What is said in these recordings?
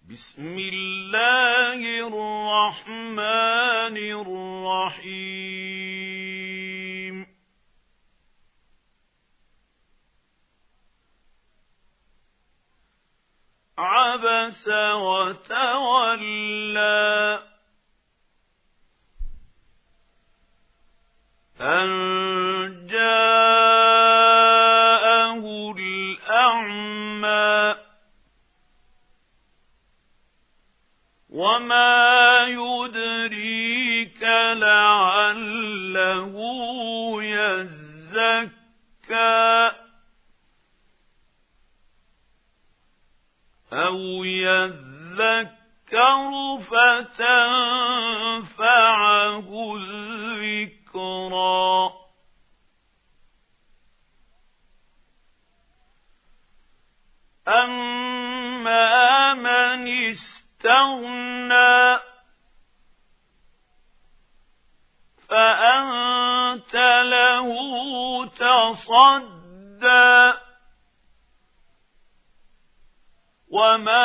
بسم الله الرحمن الرحيم عبس وتولى أن جاءه الأعمى وما يدريك لعله يزكى أو يذكر فتنفعه الذكرى أما من استغنى فأنت له تصدى وما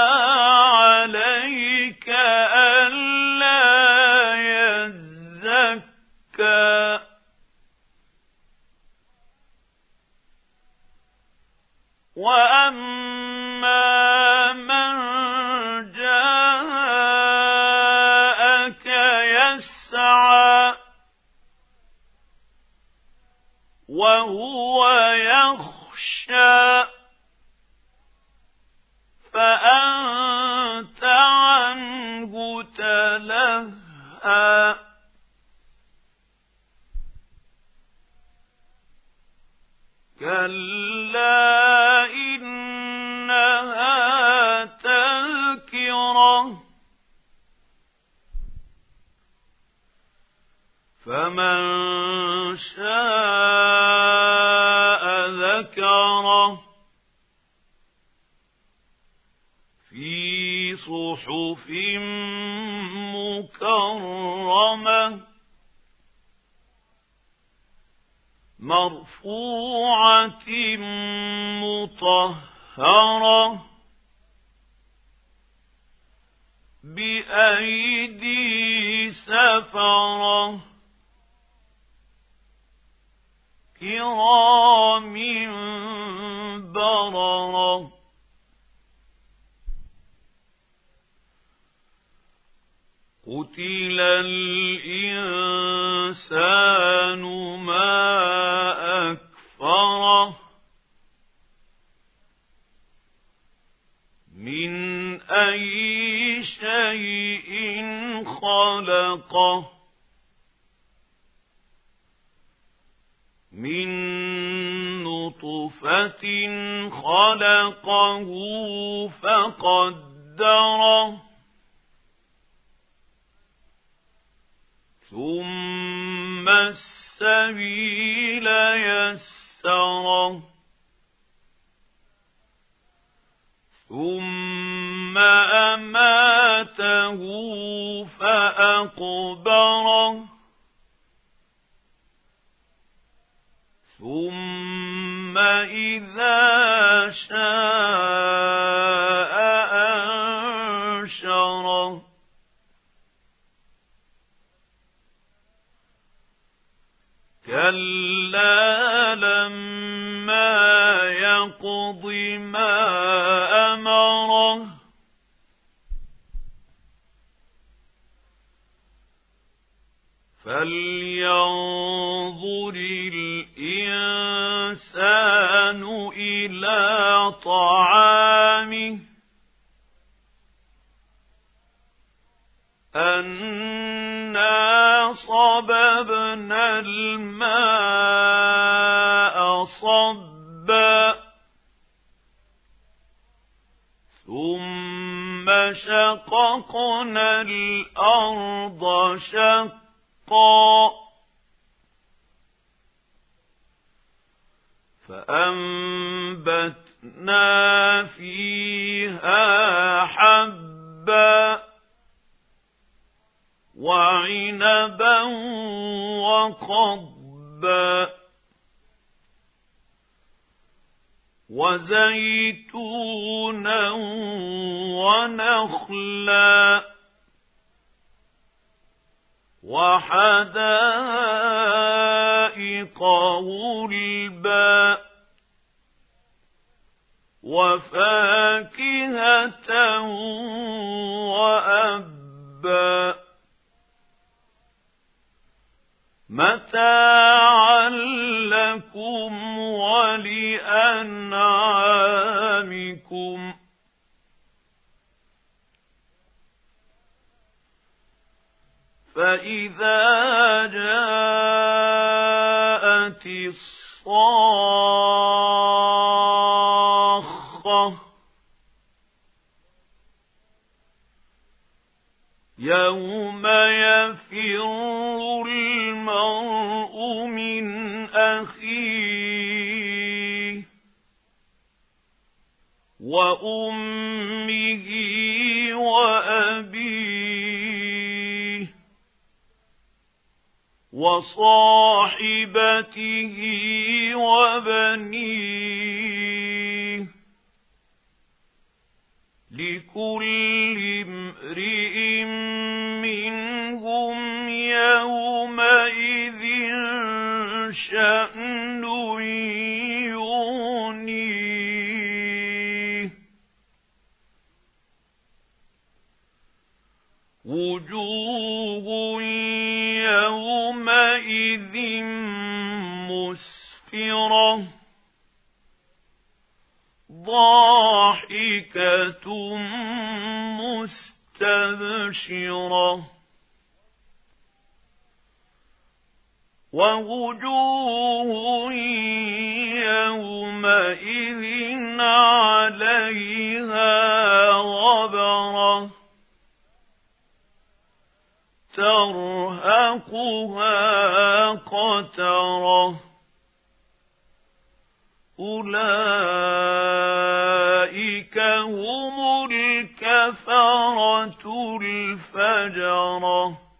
عليك ألا يزكى وأما من جاءك يسعى وهو يخشى فأنت عنه تلهى كلا إنها تذكرة فمن شاء ذكره في صحف مكرمة مرفوعة مطهرة بأيدي سفرة كرام بررة قتل الإنسان ما أكفره من أي شيء خلقه من نطفة خلقه فقدره ثم السبيل يسره ثم أماته فأقبره ثم إذا شاء أنشره كلا لما يقض ما أمره فلينظر الإنسان إلى طعامه أنا صببنا الماء صبا ثم شققنا الأرض شقا فأنبتنا فيها حبا وعنبا وقضبا وزيتونا ونخلا وحدائق غلبا وفاكهة وأبا متاعا لكم ولأنعامكم فإذا جاءت الصاخة يوم يفر المرء من أخيه وأمه وأبيه وصاحبته وبنيه لكل امرئ منهم يومئذ شأن يغنيه وجوه يومئذ مسفرة ضاحكة مستبشرة ووجوه يومئذ عليها غبرة ترهقها قترة أولئك هم الكفرة الفجرة